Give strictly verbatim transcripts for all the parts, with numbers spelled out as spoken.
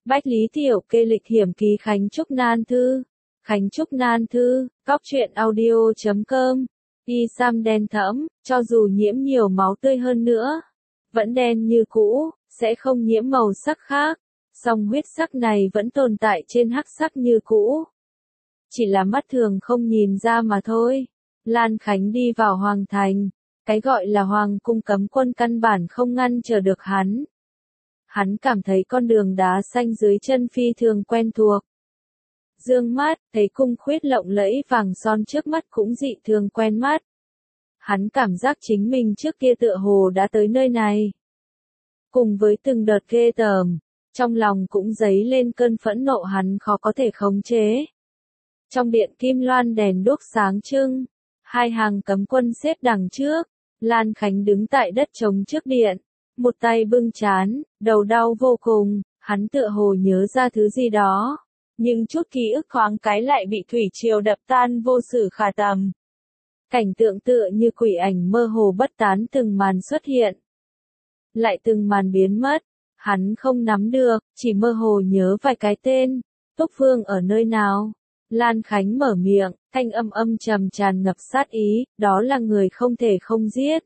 Bách Lý Tiểu Kê lịch hiểm ký Khánh Trúc Nan Thư. Khánh Trúc Nan Thư, góc truyện audio chấm com. Y Sam đen thẫm, cho dù nhiễm nhiều máu tươi hơn nữa, vẫn đen như cũ, sẽ không nhiễm màu sắc khác. Song huyết sắc này vẫn tồn tại trên hắc sắc như cũ. Chỉ là mắt thường không nhìn ra mà thôi. Lan Khánh đi vào Hoàng Thành. Cái gọi là Hoàng cung cấm quân căn bản không ngăn trở được hắn. Hắn cảm thấy con đường đá xanh dưới chân phi thường quen thuộc. Dương mắt, thấy cung khuyết lộng lẫy vàng son trước mắt cũng dị thường quen mắt. Hắn cảm giác chính mình trước kia tựa hồ đã tới nơi này. Cùng với từng đợt ghê tởm, trong lòng cũng dấy lên cơn phẫn nộ hắn khó có thể khống chế. Trong điện kim loan đèn đuốc sáng trưng, hai hàng cấm quân xếp đằng trước, Lan Khánh đứng tại đất trống trước điện, một tay bưng trán, đầu đau vô cùng, hắn tựa hồ nhớ ra thứ gì đó, nhưng chút ký ức thoáng cái lại bị thủy triều đập tan vô sử khả tầm. Cảnh tượng tựa như quỷ ảnh mơ hồ bất tán từng màn xuất hiện, lại từng màn biến mất, hắn không nắm được, chỉ mơ hồ nhớ vài cái tên. Túc Vương ở nơi nào? Lan Khánh mở miệng, thanh âm âm trầm tràn ngập sát ý, đó là người không thể không giết.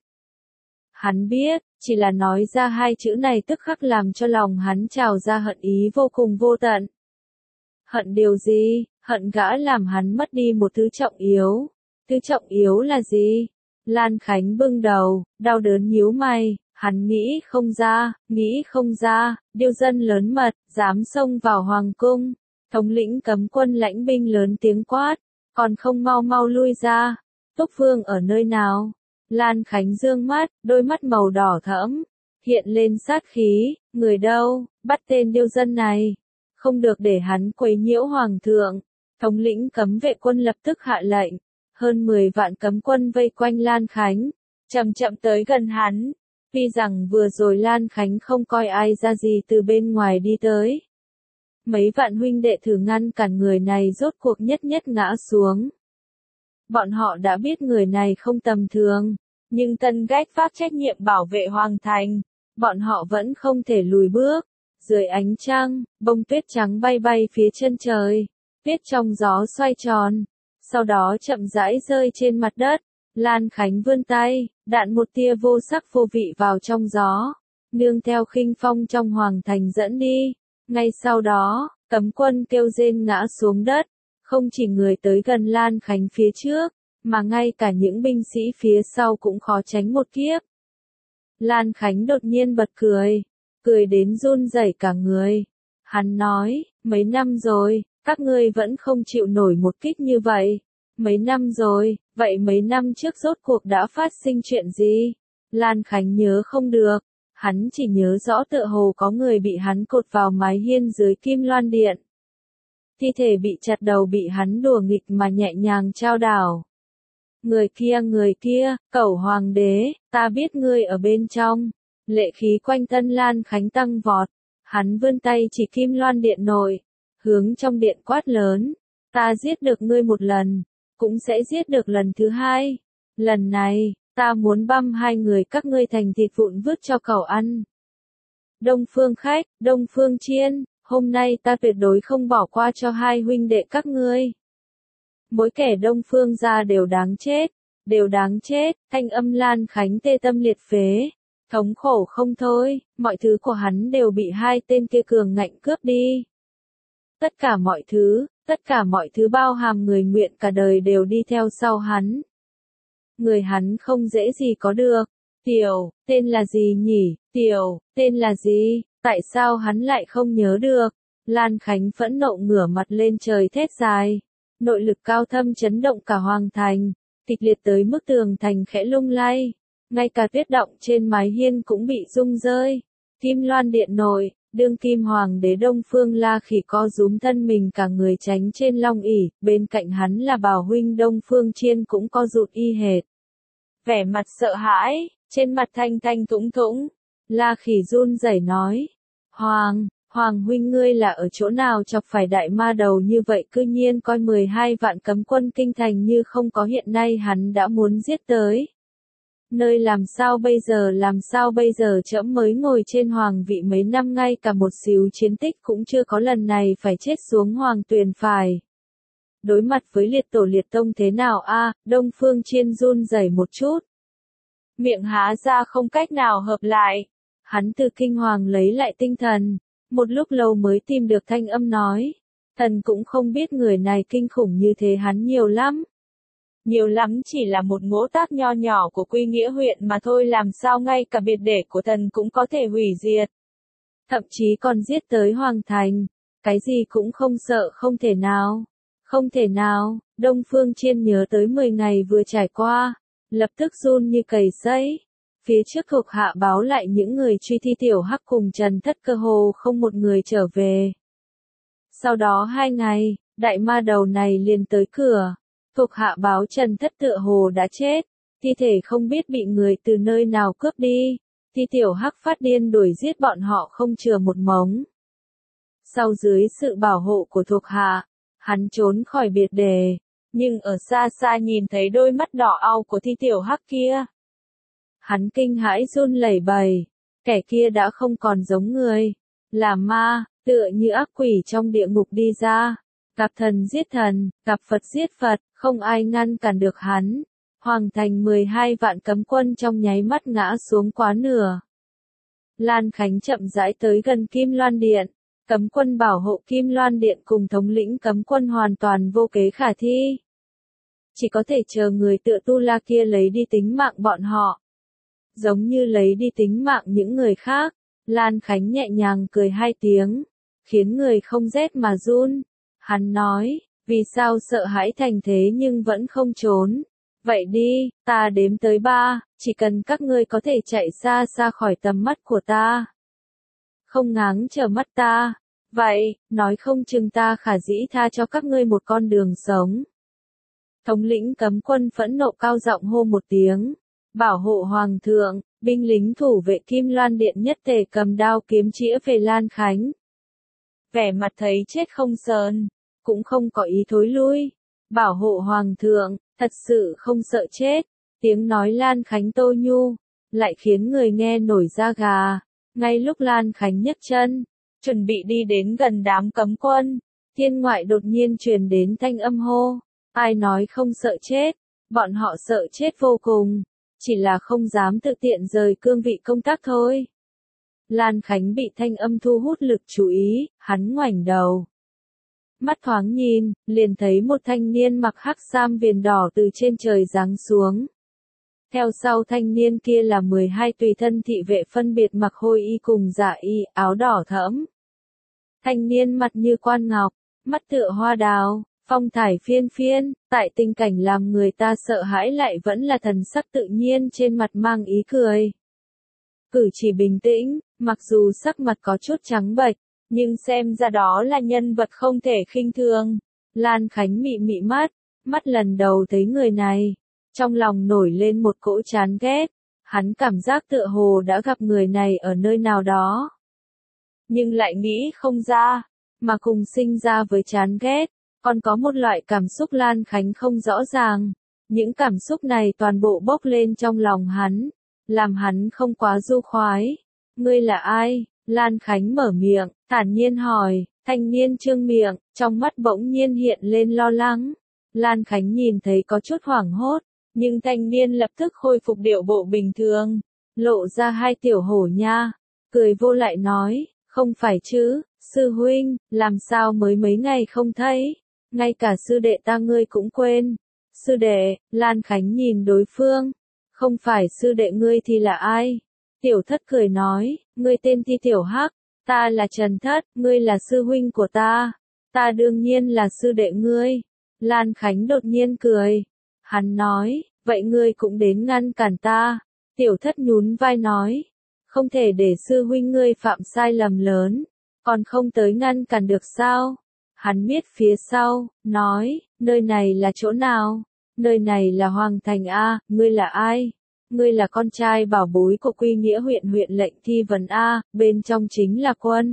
Hắn biết, chỉ là nói ra hai chữ này tức khắc làm cho lòng hắn trào ra hận ý vô cùng vô tận. Hận điều gì? Hận gã làm hắn mất đi một thứ trọng yếu. Thứ trọng yếu là gì? Lan Khánh bưng đầu, đau đớn nhíu mày, hắn nghĩ không ra, nghĩ không ra, điêu dân lớn mật, dám xông vào hoàng cung. Thống lĩnh cấm quân lãnh binh lớn tiếng quát, còn không mau mau lui ra. Túc Vương ở nơi nào? Lan Khánh dương mắt, đôi mắt màu đỏ thẫm, hiện lên sát khí, người đâu, bắt tên điêu dân này. Không được để hắn quấy nhiễu hoàng thượng. Thống lĩnh cấm vệ quân lập tức hạ lệnh. Hơn mười vạn cấm quân vây quanh Lan Khánh, chậm chậm tới gần hắn. Tuy rằng vừa rồi Lan Khánh không coi ai ra gì từ bên ngoài đi tới. Mấy vạn huynh đệ thử ngăn cản người này rốt cuộc nhất nhất ngã xuống. Bọn họ đã biết người này không tầm thường, nhưng tân gách vác trách nhiệm bảo vệ hoàng thành, bọn họ vẫn không thể lùi bước. Dưới ánh trăng, bông tuyết trắng bay bay phía chân trời, tuyết trong gió xoay tròn, sau đó chậm rãi rơi trên mặt đất. Lan Khánh vươn tay, đạn một tia vô sắc vô vị vào trong gió, nương theo khinh phong trong hoàng thành dẫn đi. Ngay sau đó, cấm quân kêu rên ngã xuống đất, không chỉ người tới gần Lan Khánh phía trước, mà ngay cả những binh sĩ phía sau cũng khó tránh một kiếp. Lan Khánh đột nhiên bật cười, cười đến run rẩy cả người. Hắn nói, mấy năm rồi, các ngươi vẫn không chịu nổi một kích như vậy. Mấy năm rồi, vậy mấy năm trước rốt cuộc đã phát sinh chuyện gì? Lan Khánh nhớ không được. Hắn chỉ nhớ rõ tựa hồ có người bị hắn cột vào mái hiên dưới kim loan điện. Thi thể bị chặt đầu bị hắn đùa nghịch mà nhẹ nhàng trao đảo. Người kia người kia, cẩu hoàng đế, ta biết ngươi ở bên trong. Lệ khí quanh thân Lan Khánh tăng vọt. Hắn vươn tay chỉ kim loan điện nội, hướng trong điện quát lớn. Ta giết được ngươi một lần, cũng sẽ giết được lần thứ hai. Lần này, ta muốn băm hai người các ngươi thành thịt vụn vứt cho cẩu ăn. Đông Phương Khách, Đông Phương Chiên, hôm nay ta tuyệt đối không bỏ qua cho hai huynh đệ các ngươi. Mỗi kẻ Đông Phương gia đều đáng chết, đều đáng chết. Thanh âm Lan Khánh tê tâm liệt phế, thống khổ không thôi, mọi thứ của hắn đều bị hai tên kia cường ngạnh cướp đi. Tất cả mọi thứ, tất cả mọi thứ bao hàm người nguyện cả đời đều đi theo sau hắn. Người hắn không dễ gì có được. Tiểu, tên là gì nhỉ? Tiểu, tên là gì? Tại sao hắn lại không nhớ được? Lan Khánh phẫn nộ ngửa mặt lên trời thét dài. Nội lực cao thâm chấn động cả hoàng thành, kịch liệt tới mức tường thành khẽ lung lay. Ngay cả tuyết động trên mái hiên cũng bị rung rơi. Kim loan điện nội, đương kim hoàng đế Đông Phương La Khỉ co rúm thân mình cả người tránh trên long ỷ, bên cạnh hắn là bảo huynh Đông Phương Chiên cũng co rụt y hệt. Vẻ mặt sợ hãi, trên mặt thanh thanh thủng thủng. La Khỉ run rẩy nói, Hoàng, Hoàng huynh ngươi là ở chỗ nào chọc phải đại ma đầu như vậy, cư nhiên coi mười hai vạn cấm quân kinh thành như không có, hiện nay hắn đã muốn giết tới. Nơi làm sao bây giờ làm sao bây giờ trẫm mới ngồi trên hoàng vị mấy năm ngay cả một xíu chiến tích cũng chưa có lần này phải chết xuống hoàng tuyền phải. Đối mặt với liệt tổ liệt tông thế nào a? Đông Phương Chiên run rẩy một chút. Miệng há ra không cách nào hợp lại. Hắn từ kinh hoàng lấy lại tinh thần, một lúc lâu mới tìm được thanh âm nói. Thần cũng không biết người này kinh khủng như thế hắn nhiều lắm. Nhiều lắm chỉ là một ngỗ tác nho nhỏ của Quy Nghĩa huyện mà thôi, làm sao ngay cả biệt để của thần cũng có thể hủy diệt. Thậm chí còn giết tới hoàng thành, cái gì cũng không sợ, không thể nào. Không thể nào, Đông Phương Chiên nhớ tới mười ngày vừa trải qua, lập tức run như cầy sấy. Phía trước thuộc hạ báo lại những người truy thi tiểu hắc cùng Trần Thất cơ hồ không một người trở về. Sau đó hai ngày, đại ma đầu này liền tới cửa. Thuộc hạ báo Trần Thất tựa hồ đã chết, thi thể không biết bị người từ nơi nào cướp đi. Thi tiểu hắc phát điên đuổi giết bọn họ không chừa một mống. Sau dưới sự bảo hộ của thuộc hạ, hắn trốn khỏi biệt đề, nhưng ở xa xa nhìn thấy đôi mắt đỏ au của thi tiểu hắc kia. Hắn kinh hãi run lẩy bẩy, kẻ kia đã không còn giống người, là ma, tựa như ác quỷ trong địa ngục đi ra, gặp thần giết thần, gặp Phật giết Phật, không ai ngăn cản được hắn. Hoàng thành mười hai vạn cấm quân trong nháy mắt ngã xuống quá nửa. Lan Khánh chậm rãi tới gần Kim Loan Điện. Cấm quân bảo hộ Kim Loan Điện cùng thống lĩnh cấm quân hoàn toàn vô kế khả thi. Chỉ có thể chờ người tựa tu la kia lấy đi tính mạng bọn họ. Giống như lấy đi tính mạng những người khác, Lan Khánh nhẹ nhàng cười hai tiếng, khiến người không rét mà run. Hắn nói, vì sao sợ hãi thành thế nhưng vẫn không trốn. Vậy đi, ta đếm tới ba, chỉ cần các ngươi có thể chạy xa xa khỏi tầm mắt của ta. Không ngáng chờ mắt ta. Vậy, nói không chừng ta khả dĩ tha cho các ngươi một con đường sống. Thống lĩnh cấm quân phẫn nộ cao giọng hô một tiếng. Bảo hộ hoàng thượng, binh lính thủ vệ Kim Loan Điện nhất tề cầm đao kiếm chĩa về Lan Khánh. Vẻ mặt thấy chết không sờn, cũng không có ý thối lui. Bảo hộ hoàng thượng, thật sự không sợ chết. Tiếng nói Lan Khánh tô nhu, lại khiến người nghe nổi da gà. Ngay lúc Lan Khánh nhấc chân, chuẩn bị đi đến gần đám cấm quân, thiên ngoại đột nhiên truyền đến thanh âm hô. Ai nói không sợ chết, bọn họ sợ chết vô cùng, chỉ là không dám tự tiện rời cương vị công tác thôi. Lan Khánh bị thanh âm thu hút lực chú ý, hắn ngoảnh đầu. Mắt thoáng nhìn, liền thấy một thanh niên mặc hắc sam viền đỏ từ trên trời giáng xuống. Theo sau thanh niên kia là mười hai tùy thân thị vệ phân biệt mặc hôi y cùng dạ y, áo đỏ thẫm. Thanh niên mặt như quan ngọc, mắt tựa hoa đào, phong thải phiên phiên, tại tình cảnh làm người ta sợ hãi lại vẫn là thần sắc tự nhiên trên mặt mang ý cười. Cử chỉ bình tĩnh, mặc dù sắc mặt có chút trắng bệch, nhưng xem ra đó là nhân vật không thể khinh thường. Lan Khánh mị mị mắt, mắt lần đầu thấy người này. Trong lòng nổi lên một cỗ chán ghét, hắn cảm giác tựa hồ đã gặp người này ở nơi nào đó. Nhưng lại nghĩ không ra, mà cùng sinh ra với chán ghét, còn có một loại cảm xúc Lan Khánh không rõ ràng. Những cảm xúc này toàn bộ bốc lên trong lòng hắn, làm hắn không quá du khoái. Ngươi là ai? Lan Khánh mở miệng, thản nhiên hỏi, thanh niên trương miệng, trong mắt bỗng nhiên hiện lên lo lắng. Lan Khánh nhìn thấy có chút hoảng hốt. Nhưng thanh niên lập tức khôi phục điệu bộ bình thường, lộ ra hai tiểu hổ nha, cười vô lại nói, không phải chứ, sư huynh, làm sao mới mấy ngày không thấy, ngay cả sư đệ ta ngươi cũng quên. Sư đệ, Lan Khánh nhìn đối phương, không phải sư đệ ngươi thì là ai? Tiểu Thất cười nói, ngươi tên Thi Tiểu Hắc, ta là Trần Thất, ngươi là sư huynh của ta, ta đương nhiên là sư đệ ngươi. Lan Khánh đột nhiên cười. Hắn nói, vậy ngươi cũng đến ngăn cản ta. Tiểu Thất nhún vai nói, không thể để sư huynh ngươi phạm sai lầm lớn, còn không tới ngăn cản được sao? Hắn biết phía sau, nói, nơi này là chỗ nào? Nơi này là Hoàng Thành A, ngươi là ai? Ngươi là con trai bảo bối của Quy Nghĩa huyện huyện lệnh Thi Vân A, bên trong chính là quân.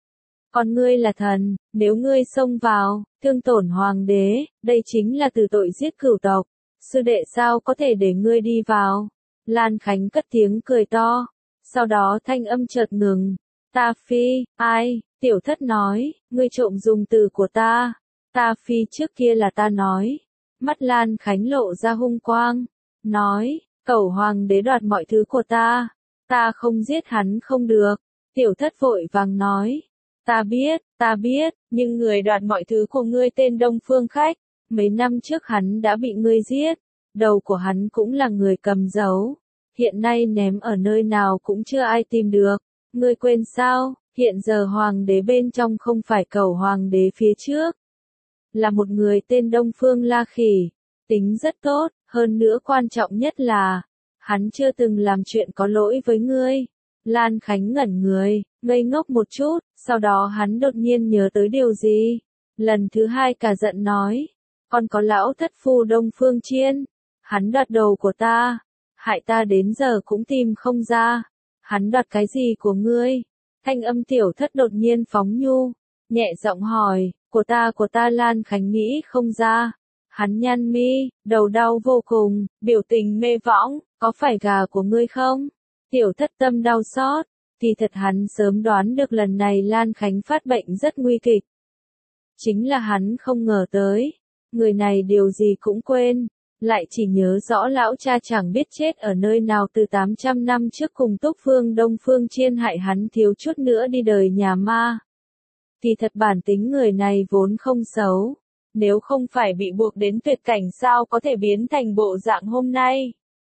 Còn ngươi là thần, nếu ngươi xông vào, thương tổn hoàng đế, đây chính là từ tội giết cửu tộc. Sư đệ sao có thể để ngươi đi vào? Lan Khánh cất tiếng cười to. Sau đó thanh âm chợt ngừng. Ta phi, ai? Tiểu thất nói, ngươi trộm dùng từ của ta. Ta phi trước kia là ta nói. Mắt Lan Khánh lộ ra hung quang. Nói, cẩu hoàng đế đoạt mọi thứ của ta. Ta không giết hắn không được. Tiểu thất vội vàng nói. Ta biết, ta biết, nhưng người đoạt mọi thứ của ngươi tên Đông Phương Khách. Mấy năm trước hắn đã bị ngươi giết. Đầu của hắn cũng là người cầm giấu. Hiện nay ném ở nơi nào cũng chưa ai tìm được. Ngươi quên sao, hiện giờ hoàng đế bên trong không phải cẩu hoàng đế phía trước. Là một người tên Đông Phương La Khỉ. Tính rất tốt, hơn nữa quan trọng nhất là, hắn chưa từng làm chuyện có lỗi với ngươi. Lan Khánh ngẩn người, ngây ngốc một chút, sau đó hắn đột nhiên nhớ tới điều gì. Lần thứ hai cả giận nói, còn có lão thất phu Đông Phương Chiên. Hắn đoạt đầu của ta, hại ta đến giờ cũng tìm không ra. Hắn đoạt cái gì của ngươi? Thanh âm tiểu thất đột nhiên phóng nhu, nhẹ giọng hỏi, của ta của ta Lan Khánh nghĩ không ra. Hắn nhăn mi, đầu đau vô cùng, biểu tình mê võng, có phải gà của ngươi không? Tiểu thất tâm đau xót, thì thật hắn sớm đoán được lần này Lan Khánh phát bệnh rất nguy kịch. Chính là hắn không ngờ tới, người này điều gì cũng quên, lại chỉ nhớ rõ lão cha chẳng biết chết ở nơi nào từ tám trăm năm trước cùng Túc Phương Đông Phương Chiên hại hắn thiếu chút nữa đi đời nhà ma. Thì thật bản tính người này vốn không xấu, nếu không phải bị buộc đến tuyệt cảnh sao có thể biến thành bộ dạng hôm nay.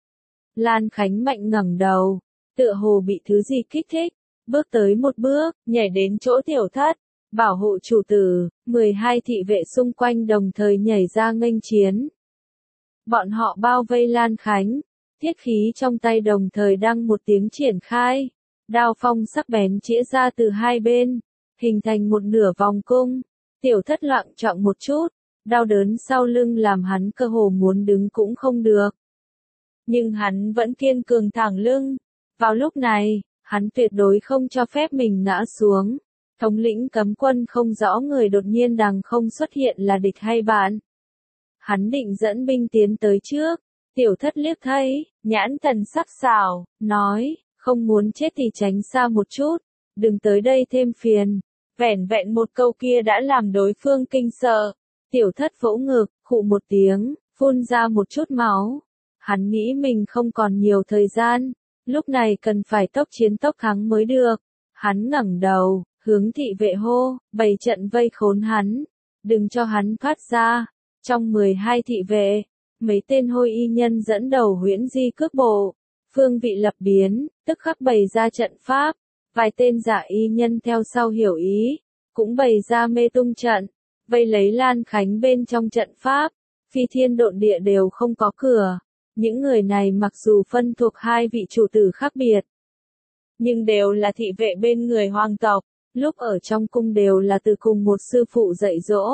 Lan Khánh mạnh ngẩng đầu, tựa hồ bị thứ gì kích thích, bước tới một bước, nhảy đến chỗ tiểu thất, bảo hộ chủ tử, mười hai thị vệ xung quanh đồng thời nhảy ra nghênh chiến. Bọn họ bao vây Lan Khánh, thiết khí trong tay đồng thời đăng một tiếng triển khai, đao phong sắc bén chĩa ra từ hai bên, hình thành một nửa vòng cung. Tiểu thất loạng choạng một chút, đau đớn sau lưng làm hắn cơ hồ muốn đứng cũng không được. Nhưng hắn vẫn kiên cường thẳng lưng. Vào lúc này, hắn tuyệt đối không cho phép mình ngã xuống. Thống lĩnh cấm quân không rõ người đột nhiên đằng không xuất hiện là địch hay bạn. Hắn định dẫn binh tiến tới trước. Tiểu thất liếc thấy, nhãn thần sắc sảo, nói, không muốn chết thì tránh xa một chút, đừng tới đây thêm phiền. Vẻn vẹn một câu kia đã làm đối phương kinh sợ. Tiểu thất vỗ ngực, khụ một tiếng, phun ra một chút máu. Hắn nghĩ mình không còn nhiều thời gian, lúc này cần phải tốc chiến tốc thắng mới được. Hắn ngẩng đầu, hướng thị vệ hô, bày trận vây khốn hắn, đừng cho hắn thoát ra. Trong mười hai thị vệ, mấy tên hôi y nhân dẫn đầu huyễn di cước bộ, phương vị lập biến, tức khắc bày ra trận pháp. Vài tên giả y nhân theo sau hiểu ý, cũng bày ra mê tung trận, vây lấy Lan Khánh bên trong trận pháp, phi thiên độn địa đều không có cửa. Những người này mặc dù phân thuộc hai vị chủ tử khác biệt, nhưng đều là thị vệ bên người hoàng tộc, lúc ở trong cung đều là từ cùng một sư phụ dạy dỗ.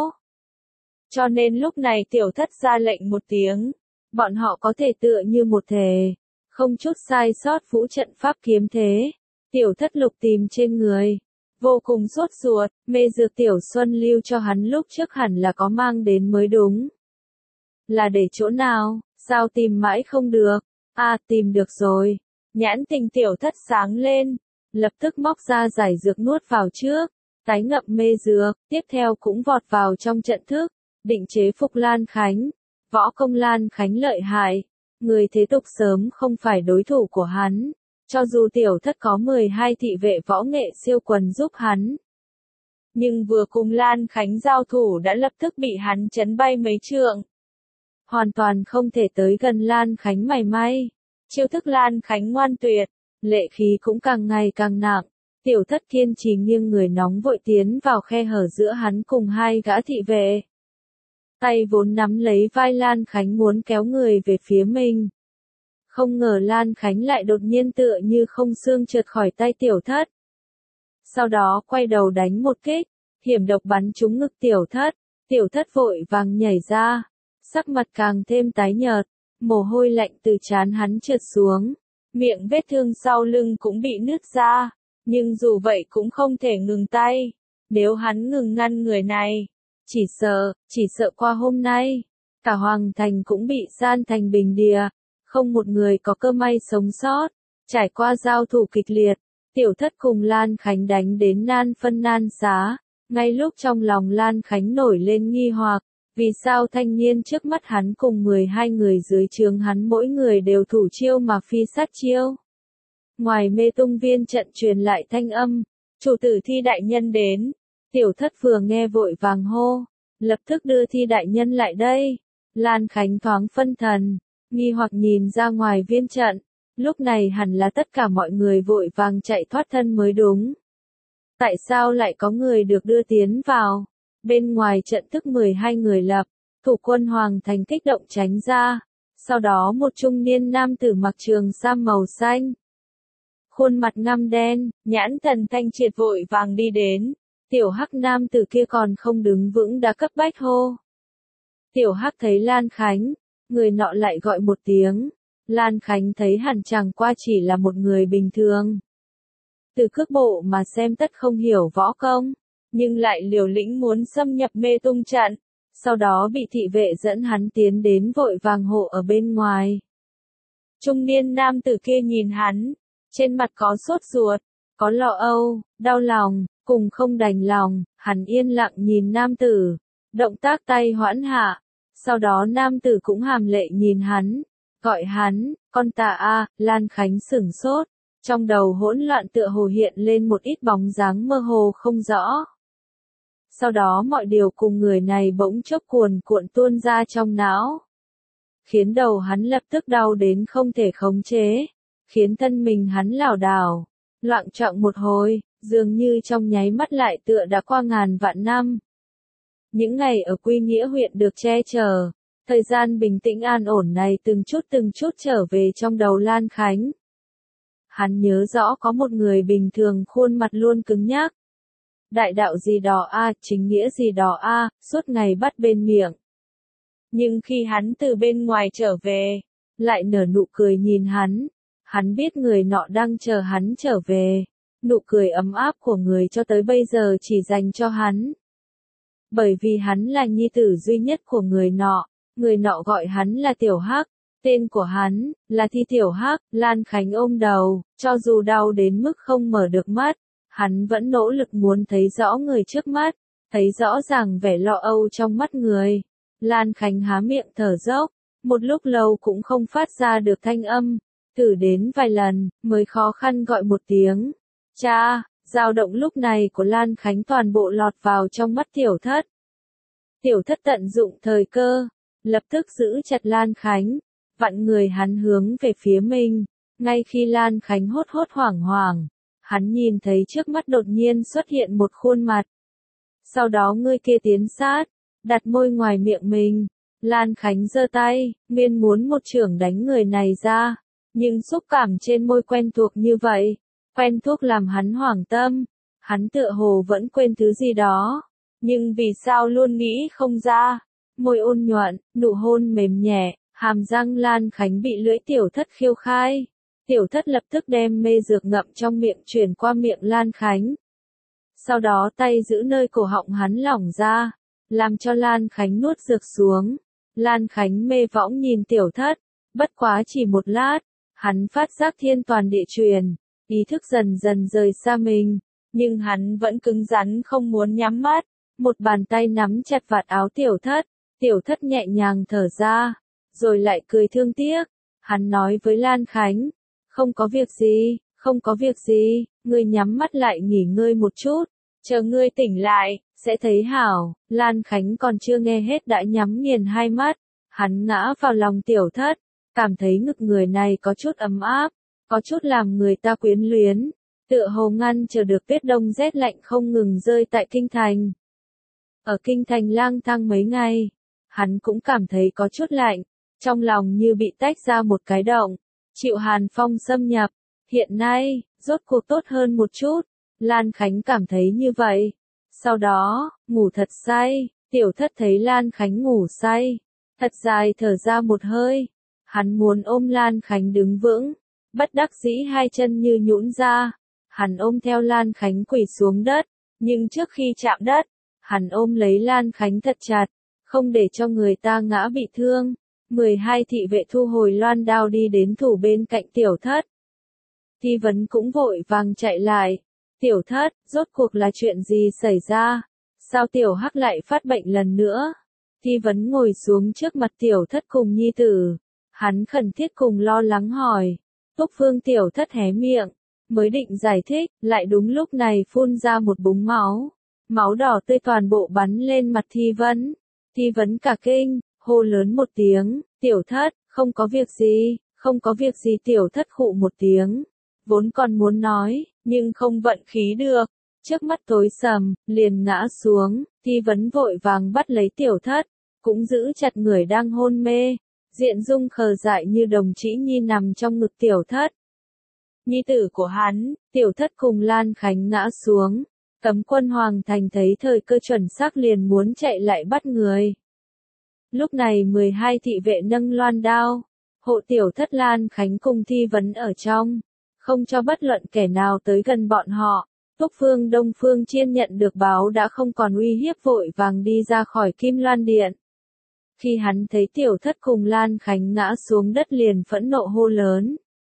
Cho nên lúc này tiểu thất ra lệnh một tiếng, bọn họ có thể tựa như một thể, không chút sai sót vũ trận pháp kiếm thế. Tiểu thất lục tìm trên người, vô cùng sốt ruột, mê dược tiểu xuân lưu cho hắn lúc trước hẳn là có mang đến mới đúng. Là để chỗ nào, sao tìm mãi không được, à tìm được rồi, nhãn tình tiểu thất sáng lên, lập tức móc ra giải dược nuốt vào trước, tái ngậm mê dược, tiếp theo cũng vọt vào trong trận thức, định chế phục Lan Khánh, võ công Lan Khánh lợi hại, người thế tục sớm không phải đối thủ của hắn. Cho dù tiểu thất có mười hai thị vệ võ nghệ siêu quần giúp hắn, nhưng vừa cùng Lan Khánh giao thủ đã lập tức bị hắn chấn bay mấy trượng. Hoàn toàn không thể tới gần Lan Khánh mảy may. Chiêu thức Lan Khánh ngoan tuyệt, lệ khí cũng càng ngày càng nặng. Tiểu thất kiên trì nghiêng người nóng vội tiến vào khe hở giữa hắn cùng hai gã thị vệ. Tay vốn nắm lấy vai Lan Khánh muốn kéo người về phía mình. Không ngờ Lan Khánh lại đột nhiên tựa như không xương trượt khỏi tay tiểu thất. Sau đó quay đầu đánh một kích, hiểm độc bắn trúng ngực tiểu thất, tiểu thất vội vàng nhảy ra, sắc mặt càng thêm tái nhợt, mồ hôi lạnh từ trán hắn trượt xuống, miệng vết thương sau lưng cũng bị nứt ra, nhưng dù vậy cũng không thể ngừng tay, nếu hắn ngừng ngăn người này, chỉ sợ, chỉ sợ qua hôm nay, cả hoàng thành cũng bị san thành bình địa. không một người có cơ may sống sót. Trải qua giao thủ kịch liệt, Tiểu Thất cùng Lan Khánh đánh đến nan phân nan xá. Ngay lúc trong lòng Lan Khánh nổi lên nghi hoặc, vì sao thanh niên trước mắt hắn cùng mười hai người dưới trướng hắn mỗi người đều thủ chiêu mà phi sát chiêu. Ngoài mê tung viên trận truyền lại thanh âm, chủ tử Thi đại nhân đến. Tiểu Thất vừa nghe vội vàng hô, lập tức đưa Thi đại nhân lại đây. Lan Khánh thoáng phân thần, nghi hoặc nhìn ra ngoài viên trận, lúc này hẳn là tất cả mọi người vội vàng chạy thoát thân mới đúng. Tại sao lại có người được đưa tiến vào? Bên ngoài trận tức mười hai người lập, thủ quân Hoàng Thành kích động tránh ra, sau đó một trung niên nam tử mặc trường sam màu xanh. Khuôn mặt ngăm đen, nhãn thần thanh triệt vội vàng đi đến, tiểu hắc nam tử kia còn không đứng vững đã cấp bách hô. Tiểu hắc thấy Lan Khánh, người nọ lại gọi một tiếng, Lan Khánh thấy hẳn chẳng qua chỉ là một người bình thường. Từ cước bộ mà xem tất không hiểu võ công, nhưng lại liều lĩnh muốn xâm nhập mê tung trận, sau đó bị thị vệ dẫn hắn tiến đến vội vàng hộ ở bên ngoài. Trung niên nam tử kia nhìn hắn, trên mặt có sốt ruột, có lo âu, đau lòng, cùng không đành lòng, hắn yên lặng nhìn nam tử, động tác tay hoãn hạ, sau đó nam tử cũng hàm lệ nhìn hắn, gọi hắn, con tà a. Lan Khánh sửng sốt, trong đầu hỗn loạn tựa hồ hiện lên một ít bóng dáng mơ hồ không rõ. Sau đó mọi điều cùng người này bỗng chốc cuồn cuộn tuôn ra trong não, khiến đầu hắn lập tức đau đến không thể khống chế, khiến thân mình hắn lảo đảo, loạng choạng một hồi, dường như trong nháy mắt lại tựa đã qua ngàn vạn năm. Những ngày ở Quy Nghĩa huyện được che chở, thời gian bình tĩnh an ổn này từng chút từng chút trở về trong đầu Lan Khánh. Hắn nhớ rõ có một người bình thường khuôn mặt luôn cứng nhắc. Đại đạo gì đó a, chính nghĩa gì đó a, suốt ngày bắt bên miệng. Nhưng khi hắn từ bên ngoài trở về, lại nở nụ cười nhìn hắn. Hắn biết người nọ đang chờ hắn trở về. Nụ cười ấm áp của người cho tới bây giờ chỉ dành cho hắn. Bởi vì hắn là nhi tử duy nhất của người nọ, người nọ gọi hắn là Tiểu Hắc. Tên của hắn là Thi Tiểu Hắc. Lan Khánh ôm đầu, cho dù đau đến mức không mở được mắt, hắn vẫn nỗ lực muốn thấy rõ người trước mắt, thấy rõ ràng vẻ lo âu trong mắt người. Lan Khánh há miệng thở dốc, một lúc lâu cũng không phát ra được thanh âm, thử đến vài lần, mới khó khăn gọi một tiếng. Cha, dao động lúc này của Lan Khánh toàn bộ lọt vào trong mắt Tiểu Thất. Tiểu Thất tận dụng thời cơ, lập tức giữ chặt Lan Khánh, vặn người hắn hướng về phía mình, ngay khi Lan Khánh hốt hốt hoảng hoảng. Hắn nhìn thấy trước mắt đột nhiên xuất hiện một khuôn mặt. Sau đó người kia tiến sát, đặt môi ngoài miệng mình. Lan Khánh giơ tay, miên muốn một chưởng đánh người này ra. Nhưng xúc cảm trên môi quen thuộc như vậy, quen thuộc làm hắn hoảng tâm. Hắn tựa hồ vẫn quên thứ gì đó. Nhưng vì sao luôn nghĩ không ra. Môi ôn nhuận, nụ hôn mềm nhẹ, hàm răng Lan Khánh bị lưỡi Tiểu Thất khiêu khai. Tiểu Thất lập tức đem mê dược ngậm trong miệng chuyển qua miệng Lan Khánh. Sau đó tay giữ nơi cổ họng hắn lỏng ra, làm cho Lan Khánh nuốt dược xuống. Lan Khánh mê võng nhìn Tiểu Thất, bất quá chỉ một lát, hắn phát giác thiên toàn địa truyền, ý thức dần dần rời xa mình, nhưng hắn vẫn cứng rắn không muốn nhắm mắt. Một bàn tay nắm chặt vạt áo Tiểu Thất, Tiểu Thất nhẹ nhàng thở ra, rồi lại cười thương tiếc. Hắn nói với Lan Khánh, không có việc gì, không có việc gì, ngươi nhắm mắt lại nghỉ ngơi một chút, chờ ngươi tỉnh lại, sẽ thấy hảo. Lan Khánh còn chưa nghe hết đã nhắm nghiền hai mắt, hắn ngã vào lòng Tiểu Thất, cảm thấy ngực người này có chút ấm áp, có chút làm người ta quyến luyến, tựa hồ ngăn chờ được tuyết đông rét lạnh không ngừng rơi tại Kinh Thành. Ở Kinh Thành lang thang mấy ngày, hắn cũng cảm thấy có chút lạnh, trong lòng như bị tách ra một cái động, chịu hàn phong xâm nhập. Hiện nay, rốt cuộc tốt hơn một chút, Lan Khánh cảm thấy như vậy. Sau đó, ngủ thật say, Tiểu Thất thấy Lan Khánh ngủ say, thật dài thở ra một hơi. Hắn muốn ôm Lan Khánh đứng vững, bất đắc dĩ hai chân như nhũn ra. Hắn ôm theo Lan Khánh quỳ xuống đất, nhưng trước khi chạm đất, hắn ôm lấy Lan Khánh thật chặt, không để cho người ta ngã bị thương. mười hai thị vệ thu hồi loan đao đi đến thủ bên cạnh tiểu thất. Thi vấn cũng vội vàng chạy lại. Tiểu thất, rốt cuộc là chuyện gì xảy ra? Sao tiểu hắc lại phát bệnh lần nữa? Thi vấn ngồi xuống trước mặt tiểu thất cùng nhi tử. Hắn khẩn thiết cùng lo lắng hỏi. Túc Phương tiểu thất hé miệng. Mới định giải thích, lại đúng lúc này phun ra một búng máu. Máu đỏ tươi toàn bộ bắn lên mặt Thi vấn. Thi vấn cả kinh, hô lớn một tiếng. Tiểu thất, không có việc gì, không có việc gì tiểu thất khụ một tiếng. Vốn còn muốn nói, nhưng không vận khí được. Trước mắt tối sầm, liền ngã xuống, Thi vấn vội vàng bắt lấy tiểu thất, cũng giữ chặt người đang hôn mê. Diện Dung khờ dại như đồng trĩ nhi nằm trong ngực tiểu thất. Nhi tử của hắn, tiểu thất cùng Lan Khánh ngã xuống. Cấm quân Hoàng Thành thấy thời cơ chuẩn xác liền muốn chạy lại bắt người. Lúc này mười hai thị vệ nâng loan đao, hộ tiểu thất Lan Khánh cùng Thi vấn ở trong, không cho bất luận kẻ nào tới gần bọn họ. Túc Phương Đông Phương Chiên nhận được báo đã không còn uy hiếp vội vàng đi ra khỏi Kim Loan Điện. Khi hắn thấy tiểu thất cùng Lan Khánh ngã xuống đất liền phẫn nộ hô lớn.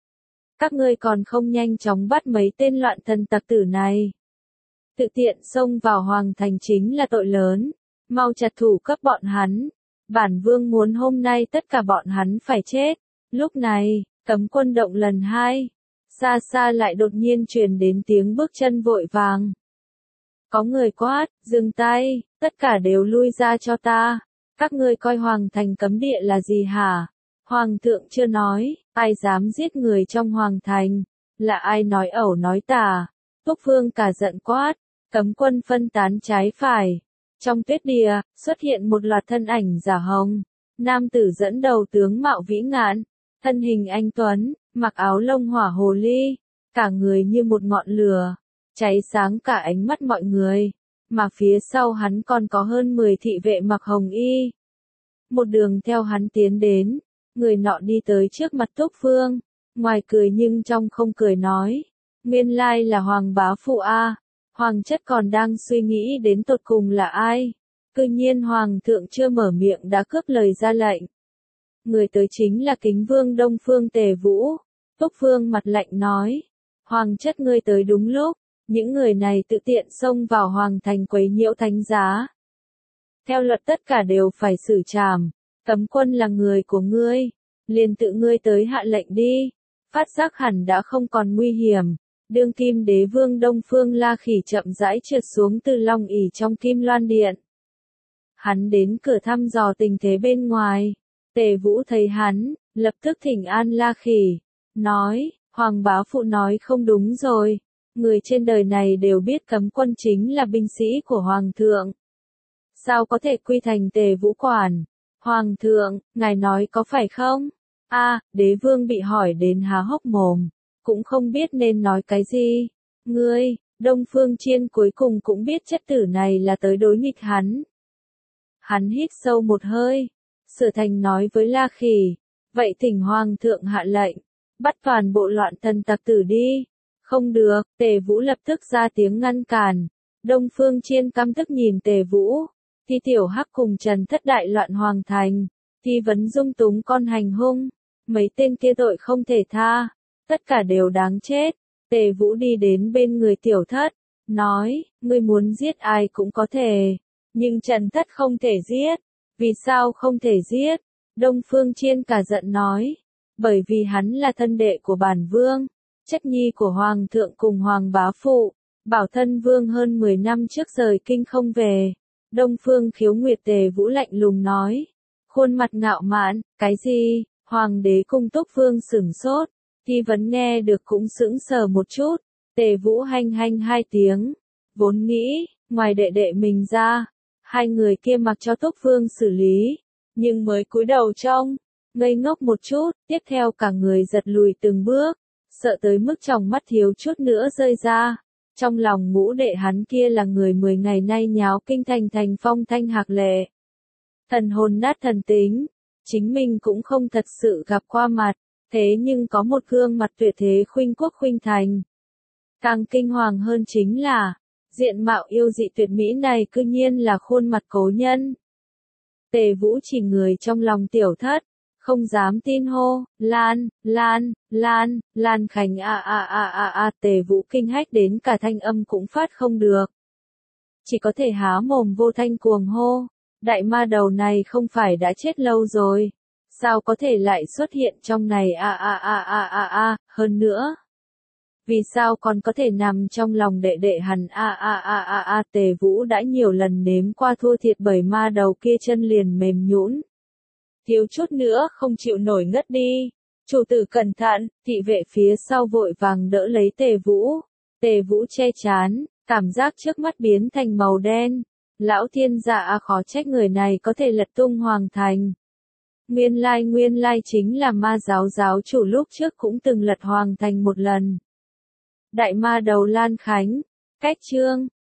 Các ngươi còn không nhanh chóng bắt mấy tên loạn thần tặc tử này. Tự tiện xông vào Hoàng Thành chính là tội lớn, mau chặt thủ cấp bọn hắn. Bản vương muốn hôm nay tất cả bọn hắn phải chết. Lúc này, cấm quân động lần hai. Xa xa lại đột nhiên truyền đến tiếng bước chân vội vàng. Có người quát, dừng tay, tất cả đều lui ra cho ta. Các ngươi coi Hoàng Thành cấm địa là gì hả? Hoàng thượng chưa nói, ai dám giết người trong Hoàng Thành? Là ai nói ẩu nói tà? Túc Phương cả giận quát, cấm quân phân tán trái phải. Trong tuyết địa, xuất hiện một loạt thân ảnh giả hồng. Nam tử dẫn đầu tướng mạo vĩ ngạn, thân hình anh tuấn, mặc áo lông hỏa hồ ly, cả người như một ngọn lửa, cháy sáng cả ánh mắt mọi người, mà phía sau hắn còn có hơn mười thị vệ mặc hồng y. Một đường theo hắn tiến đến, người nọ đi tới trước mặt Túc Phương, ngoài cười nhưng trong không cười nói, nguyên lai là Hoàng bá phụ a. Hoàng chất còn đang suy nghĩ đến tột cùng là ai. Cư nhiên Hoàng thượng chưa mở miệng đã cướp lời ra lệnh. Người tới chính là Kính Vương Đông Phương Tề Vũ. Túc Phương mặt lạnh nói. Hoàng chất ngươi tới đúng lúc. Những người này tự tiện xông vào Hoàng Thành quấy nhiễu thánh giá. Theo luật tất cả đều phải xử trảm. Cấm quân là người của ngươi. Liền tự ngươi tới hạ lệnh đi. Phát giác hẳn đã không còn nguy hiểm. Đương kim đế vương Đông Phương La Khỉ chậm rãi trượt xuống từ long ỷ trong Kim Loan Điện. Hắn đến cửa thăm dò tình thế bên ngoài. Tề Vũ thấy hắn, lập tức thỉnh an La Khỉ. Nói, Hoàng bá phụ nói không đúng rồi. Người trên đời này đều biết cấm quân chính là binh sĩ của Hoàng thượng. Sao có thể quy thành Tề Vũ quản? Hoàng thượng, ngài nói có phải không? A, đế vương bị hỏi đến há hốc mồm. Cũng không biết nên nói cái gì. Ngươi, Đông Phương Chiên cuối cùng cũng biết chất tử này là tới đối nghịch hắn. Hắn hít sâu một hơi. Sở Thành nói với La Khỉ. Vậy thỉnh Hoàng thượng hạ lệnh. Bắt toàn bộ loạn thần tặc tử đi. Không được, Tề Vũ lập tức ra tiếng ngăn cản. Đông Phương Chiên căm tức nhìn Tề Vũ. Thi tiểu hắc cùng Trần thất đại loạn Hoàng Thành. Thi vấn dung túng con hành hung. Mấy tên kia tội không thể tha. Tất cả đều đáng chết. Tề Vũ đi đến bên người tiểu thất. Nói, ngươi muốn giết ai cũng có thể. Nhưng Trần thất không thể giết. Vì sao không thể giết? Đông Phương Chiên cả giận nói. Bởi vì hắn là thân đệ của bản vương. Chất nhi của Hoàng thượng cùng Hoàng bá phụ. Bảo thân vương hơn mười năm trước rời kinh không về. Đông Phương Khiếu Nguyệt Tề Vũ lạnh lùng nói. Khuôn mặt ngạo mạn, cái gì? Hoàng đế cung Túc Phương sửng sốt. Thi vấn nghe được cũng sững sờ một chút. Tề Vũ hanh hanh hai tiếng. Vốn nghĩ, ngoài đệ đệ mình ra, hai người kia mặc cho Túc Phương xử lý. Nhưng mới cúi đầu trông, ngây ngốc một chút, tiếp theo cả người giật lùi từng bước. Sợ tới mức tròng mắt thiếu chút nữa rơi ra. Trong lòng ngũ đệ hắn kia là người mười ngày nay nháo kinh thành thành phong thanh hạc lệ. Thần hồn nát thần tính. Chính mình cũng không thật sự gặp qua mặt. Thế nhưng có một gương mặt tuyệt thế khuynh quốc khuynh thành. Càng kinh hoàng hơn chính là, diện mạo yêu dị tuyệt mỹ này cư nhiên là khuôn mặt cố nhân. Tề Vũ chỉ người trong lòng tiểu thất, không dám tin hô, Lan, Lan, Lan, Lan Khánh a a a a a Tề Vũ kinh hách đến cả thanh âm cũng phát không được. Chỉ có thể há mồm vô thanh cuồng hô, đại ma đầu này không phải đã chết lâu rồi, sao có thể lại xuất hiện trong này a a a a a a, hơn nữa. Vì sao còn có thể nằm trong lòng đệ đệ hắn a a a a a Tề Vũ đã nhiều lần nếm qua thua thiệt bởi ma đầu kia chân liền mềm nhũn. Thiếu chút nữa không chịu nổi ngất đi. Chủ tử cẩn thận, thị vệ phía sau vội vàng đỡ lấy Tề Vũ. Tề Vũ che chán, cảm giác trước mắt biến thành màu đen. Lão thiên dạ khó trách người này có thể lật tung hoàng thành. Nguyên lai nguyên lai chính là ma giáo giáo chủ lúc trước cũng từng lật hoàng thành một lần. Đại ma đầu Lan Khánh, cách chương